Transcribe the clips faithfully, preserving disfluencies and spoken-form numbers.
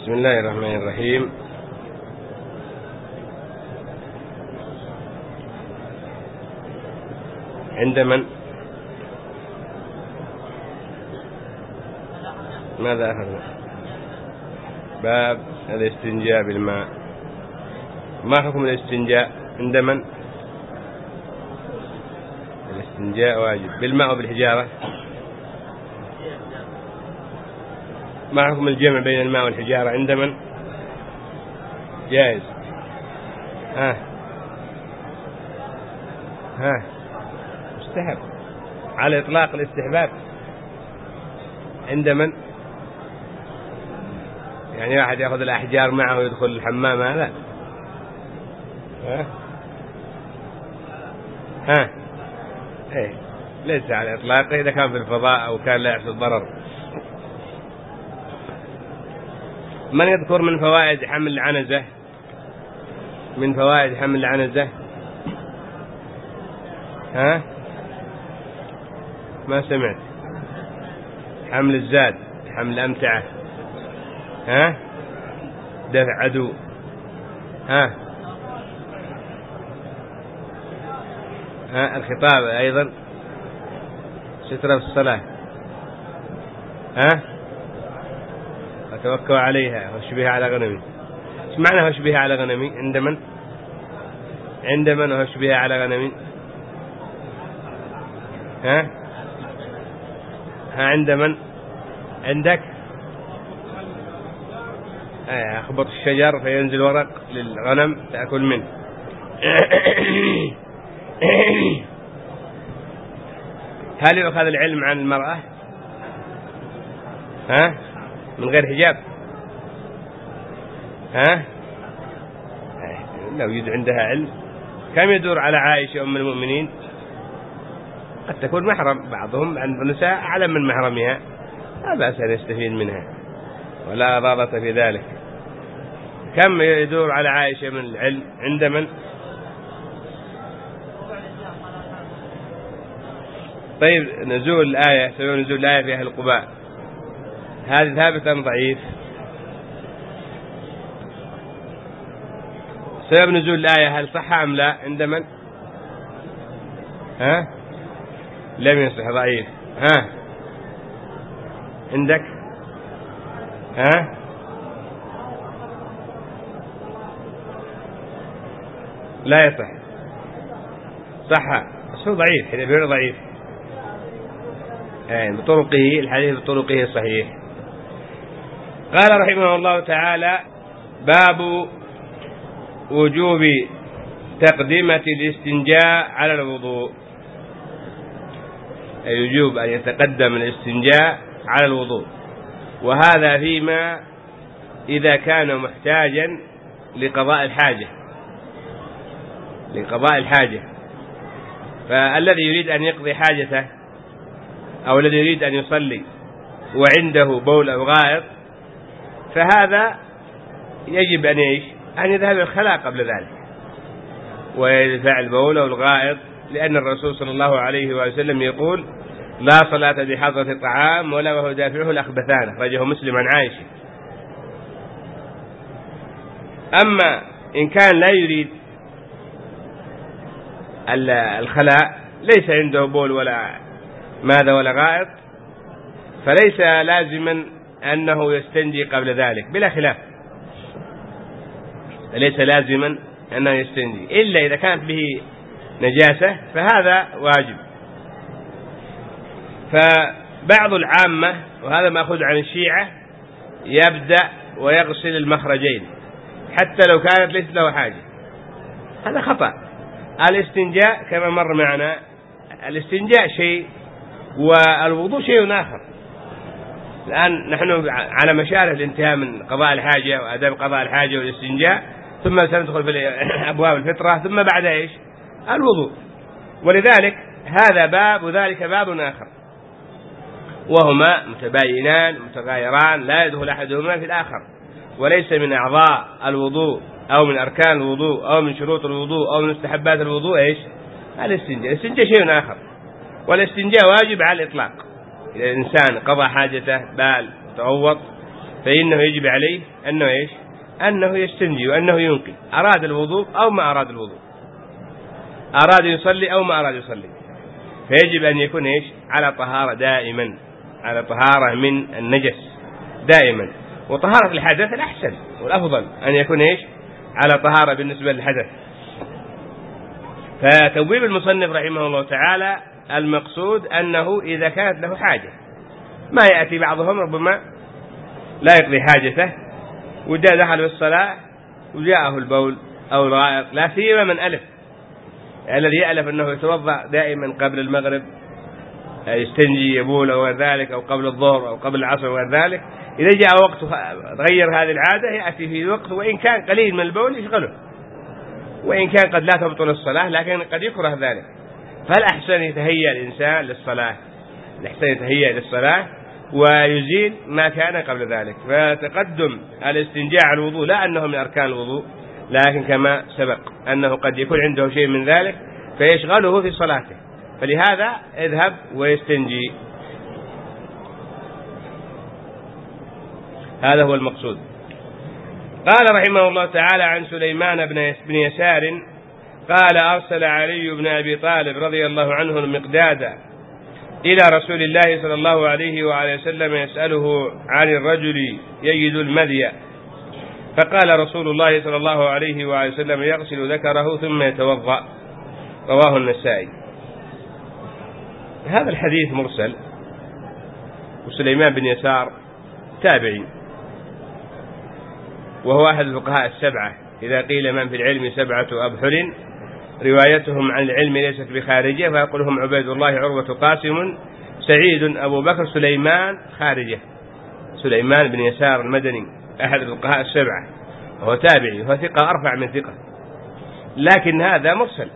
بسم الله الرحمن الرحيم. عند من؟ ماذا أخذنا؟ باب الاستنجاء بالماء. ما حكم الاستنجاء عند من؟ الاستنجاء واجب بالماء وبالحجارة. ما حكم الجمع بين الماء والحجارة عند من؟ جائز. ها ها مستحب على إطلاق الاستحباب عند من؟ يعني واحد يأخذ الأحجار معه ويدخل الحمام هذا؟ ها ها إيه ليس على إطلاقه إذا كان في الفضاء أو كان لا يحصل ضرر. من يذكر من فوائد حمل العنزة؟ من فوائد حمل العنزة؟ ها ما سمعت. حمل الزاد، حمل الأمتعة، ها دفع عدو، ها ها الخطاب أيضا، سترة في الصلاة، ها وتوكل عليها واشبهها على غنمي. ايش معنى واشبهها على غنمي؟ عند من؟ عند من واشبهها على غنمي؟ ها ها عند من؟ عندك؟ أخبط الشجر فينزل ورق للغنم تأكل منه. هل يؤخذ العلم عن المرأة ها من غير حجاب؟ ها لو يوجد عندها علم. كم يدور على عائشة أم المؤمنين؟ قد تكون محرم، بعضهم عند النساء أعلم من محرمها، لا بأس أن يستفيد منها ولا ضابط في ذلك. كم يدور على عائشة من العلم عند من؟ طيب نزول الآية، سبب نزول الآية في أهل قباء هذا ثابت أم ضعيف؟ سبب نزول الآية هل صح أم لا عند من؟ ها لم يصح، ضعيف. ها عندك؟ ها لا يصح، صح بس هو ضعيف، حديث ضعيف يعني بطرقه، الحديث بطرقه صحيح. قال رحمه الله تعالى: باب وجوب تقدمة الاستنجاء على الوضوء، أي يجوب أن يتقدم الاستنجاء على الوضوء، وهذا فيما إذا كان محتاجا لقضاء الحاجة لقضاء الحاجة فالذي يريد أن يقضي حاجته أو الذي يريد أن يصلي وعنده بول أو غائط فهذا يجب أن يعيش أن يذهب الخلاء قبل ذلك ويدفع البول أو الغائط، لأن الرسول صلى الله عليه وسلم يقول: لا صلاة بحضرة الطعام ولا وهو دافعه الأخبثان، أخرجه مسلم عن عائشة. أما إن كان لا يريد الخلاء، ليس عنده بول ولا ماذا ولا غائط، فليس لازما أنه يستنجي قبل ذلك بلا خلاف، ليس لازما أنه يستنجي إلا إذا كانت به نجاسة فهذا واجب. فبعض العامة، وهذا مأخوذ عن الشيعة، يبدأ ويغسل المخرجين حتى لو كانت ليس له حاجة، هذا خطأ. الاستنجاء كما مر معنا، الاستنجاء شيء والوضوء شيء آخر. الآن نحن على مشارف الانتهاء من قضاء الحاجة وآداب قضاء الحاجة والاستنجاء، ثم سندخل في أبواب الفطرة، ثم بعد إيش؟ الوضوء. ولذلك هذا باب وذلك باب آخر، وهما متباينان متغايران، لا يدخل أحدهما في الآخر، وليس من أعضاء الوضوء أو من أركان الوضوء أو من شروط الوضوء أو من مستحبات الوضوء إيش؟ الاستنجاء. الاستنجاء شيء آخر، والاستنجاء واجب على الإطلاق. إذا الإنسان قضى حاجته بال توضأ فإنه يجب عليه أنه إيش؟ أنه يستنجي وأنه ينقي، أراد الوضوء أو ما أراد الوضوء، أراد يصلي أو ما أراد يصلي، فيجب أن يكون إيش؟ على طهارة دائما، على طهارة من النجس دائما. وطهارة الحدث الأحسن والأفضل أن يكون إيش؟ على طهارة بالنسبة للحدث. فتبويب المصنف رحمه الله تعالى المقصود أنه إذا كانت له حاجة، ما يأتي بعضهم ربما لا يقضي حاجته وجاء دخل في الصلاة وجاءه البول أو الغائط، لا سيما من ألف الذي يألف أنه يتوضأ دائما قبل المغرب، يستنجي يبول أو ذلك، أو قبل الظهر أو قبل العصر أو ذلك، إذا جاء وقت غير هذه العادة يأتي في وقت وإن كان قليل من البول يشغله، وإن كان قد لا تبطل الصلاة لكن قد يكره ذلك. فالأحسن يتهيأ الإنسان للصلاة، الأحسن يتهيأ للصلاة ويزيل ما كان قبل ذلك. فتقدم الاستنجاء على الوضوء لا أنه من أركان الوضوء، لكن كما سبق أنه قد يكون عنده شيء من ذلك فيشغله في صلاته، فلهذا اذهب ويستنجي. هذا هو المقصود. قال رحمه الله تعالى عن سليمان بن يسار قال أرسل علي بن أبي طالب رضي الله عنه المقداد إلى رسول الله صلى الله عليه وآله وسلم يسأله عن الرجل يجد المذي، فقال رسول الله صلى الله عليه وآله وسلم يغسل ذكره ثم يتوضأ. رواه النسائي. هذا الحديث مرسل، وسليمان بن يسار تابعي، وهو أحد الفقهاء السبعة، إذا قيل من في العلم سبعة أبحر روايتهم عن العلم ليست بخارجة، فيقولهم عبيد الله عروة قاسم سعيد أبو بكر سليمان خارجة. سليمان بن يسار المدني أحد الفقهاء السبعة، وهو تابعي، وهو ثقة أرفع من ثقة، لكن هذا مرسل،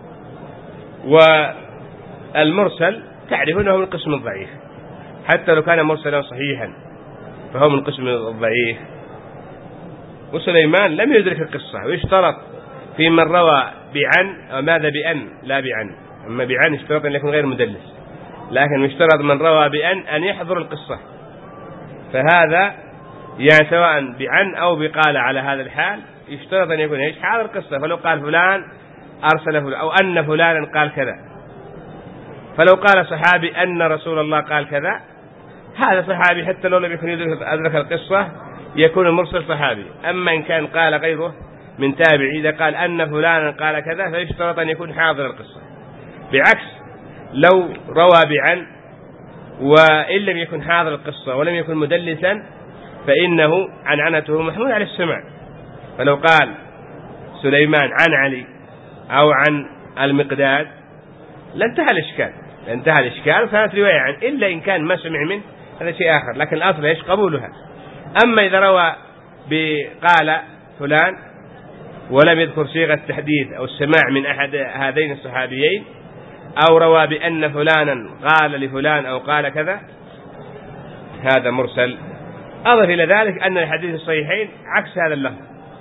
والمرسل تعرف أنه من قسم الضعيف، حتى لو كان مرسلا صحيحا فهو من قسم الضعيف. وسليمان لم يدرك القصة، ويشترط في من روى بعن أو ماذا بأن لا بعن، أما بعن يشترط أن يكون غير مدلس، لكن يشترط من روى بأن أن يحضر القصة، فهذا يعني سواء بعن أو بقال على هذا الحال يشترط أن يكون إيش؟ حاضر القصة. فلو قال فلان أرسل فلان أو أن فلانا قال كذا، فلو قال صحابي أن رسول الله قال كذا، هذا صحابي حتى لو لم يكن أدرك القصة يكون المرسل صحابي. أما إن كان قال غيره من تابعي، إذا قال أن فلانا قال كذا فيشترط أن يكون حاضر القصة، بعكس لو روى بعن وإن لم يكن حاضر القصة ولم يكن مدلسا فإنه عنعنته محمول على السمع. فلو قال سليمان عن علي أو عن المقداد لانتهى الإشكال، لانتهى الإشكال وكانت رواية عن، إلا إن كان ما سمع منه هذا شيء آخر، لكن الأصل إيش؟ قبولها. أما إذا روى بقال فلان ولم يذكر صيغة التحديث أو السماع من أحد هذين الصحابيين، أو روى بأن فلانا قال لفلان أو قال كذا، هذا مرسل. أضف إلى ذلك أن الحديث الصحيحين عكس هذا اللفظ،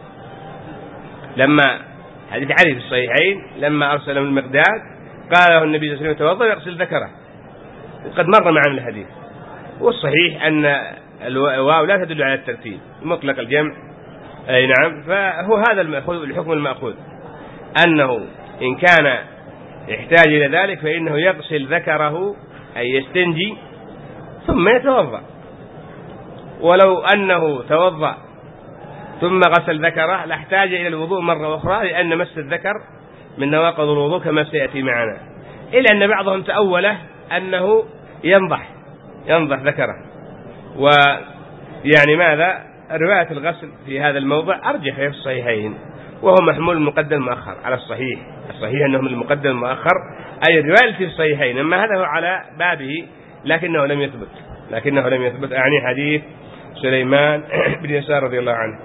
لما حديث علي في الصحيحين لما أرسل من المقداد قال له النبي صلى الله عليه وسلم توضأ ويغسل ذكره، وقد مر معنا الحديث. والصحيح أن الواو لا تدل على الترتيب، مطلق الجمع، أي نعم. فهو هذا المأخوذ، الحكم المأخوذ أنه إن كان يحتاج إلى ذلك فإنه يغسل ذكره أي يستنجي ثم يتوضأ. ولو أنه توضأ ثم غسل ذكره لاحتاج إلى الوضوء مرة أخرى، لأن مس الذكر من نواقض الوضوء كما سيأتي معنا، إلا أن بعضهم تأوله أنه ينضح ينضح ذكره. ويعني ماذا؟ رواية الغسل في هذا الموضع أرجح في الصحيحين، وهو محمول المقدم المؤخر على الصحيح. الصحيح أنه من المقدم المؤخر أي الرواية في الصحيحين، أما هذا هو على بابه لكنه لم يثبت لكنه لم يثبت أعني حديث سليمان بن يسار رضي الله عنه.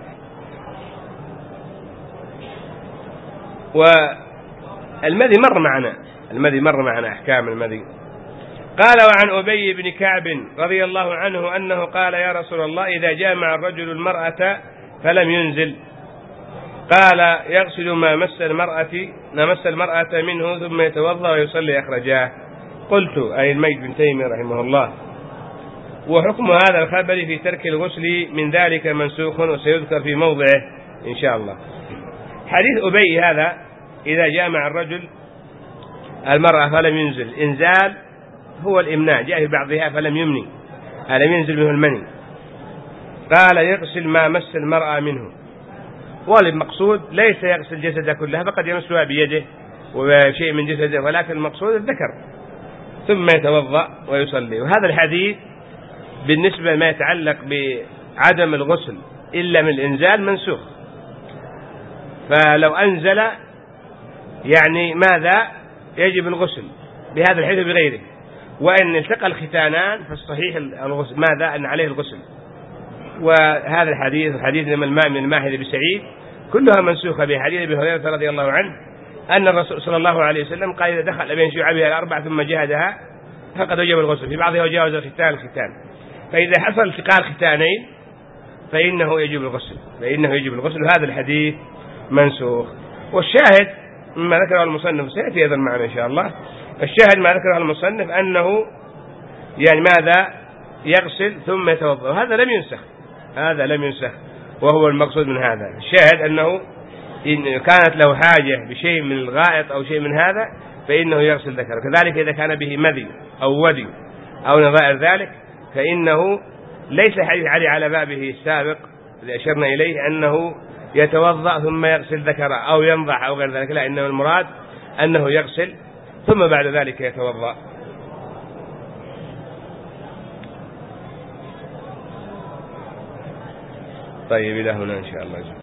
والمذي مر معنا المذي مر معنا أحكام المذي. قال وعن أبي بن كعب رضي الله عنه أنه قال يا رسول الله إذا جامع الرجل المرأة فلم ينزل، قال يغسل ما مس المرأة ما مس المرأة منه ثم يتوضأ ويصلي أخرجاه. قلت أي الميت بن تيمية رحمه الله وحكم هذا الخبر في ترك الغسل من ذلك منسوخ، وسيذكر في موضعه إن شاء الله. حديث أبي هذا إذا جامع الرجل المرأة فلم ينزل، إنزال هو الإمناء، جاء في بعضها فلم يمني، ألم ينزل منه المني، قال يغسل ما مس المرأة منه، والمقصود ليس يغسل جسده كلها، فقد يمسها بيده وشيء من جسده، ولكن المقصود الذكر، ثم يتوضأ ويصلي. وهذا الحديث بالنسبة ما يتعلق بعدم الغسل إلا من الإنزال منسوخ، فلو أنزل يعني ماذا يجب الغسل بهذا الحديث بغيره، وإن التقى الختانان فالصحيح الغسل ماذا أن عليه الغسل. وهذا الحديث حديث لما الماء من الماهد بسعيد كلها منسوخة بحديث أبي هريرة رضي الله عنه أن الرسول صلى الله عليه وسلم قال إذا دخل بين شعبها الأربع ثم جهدها فقد وجب الغسل، في بعضها وجاوز الختان الختان، فإذا حصل التقاء الختانين فإنه يجب الغسل، فإنه يجب الغسل. هذا الحديث منسوخ. والشاهد مما ذكره المصنف سيأتي أيضا معنا إن شاء الله، الشاهد ما ذكره المصنف أنه يعني ماذا يغسل ثم يتوضأ، هذا لم ينسخ، هذا لم ينسخ، وهو المقصود من هذا. الشاهد أنه إن كانت له حاجة بشيء من الغائط أو شيء من هذا فإنه يغسل ذكره، كذلك إذا كان به مذي أو ودي أو نظائر ذلك فإنه ليس حديث علي على بابه السابق الذي أشرنا إليه أنه يتوضأ ثم يغسل ذكره أو ينضح أو غير ذلك، لا، إنما المراد أنه يغسل ثم بعد ذلك يتوضأ. طيب إلى هنا إن شاء الله.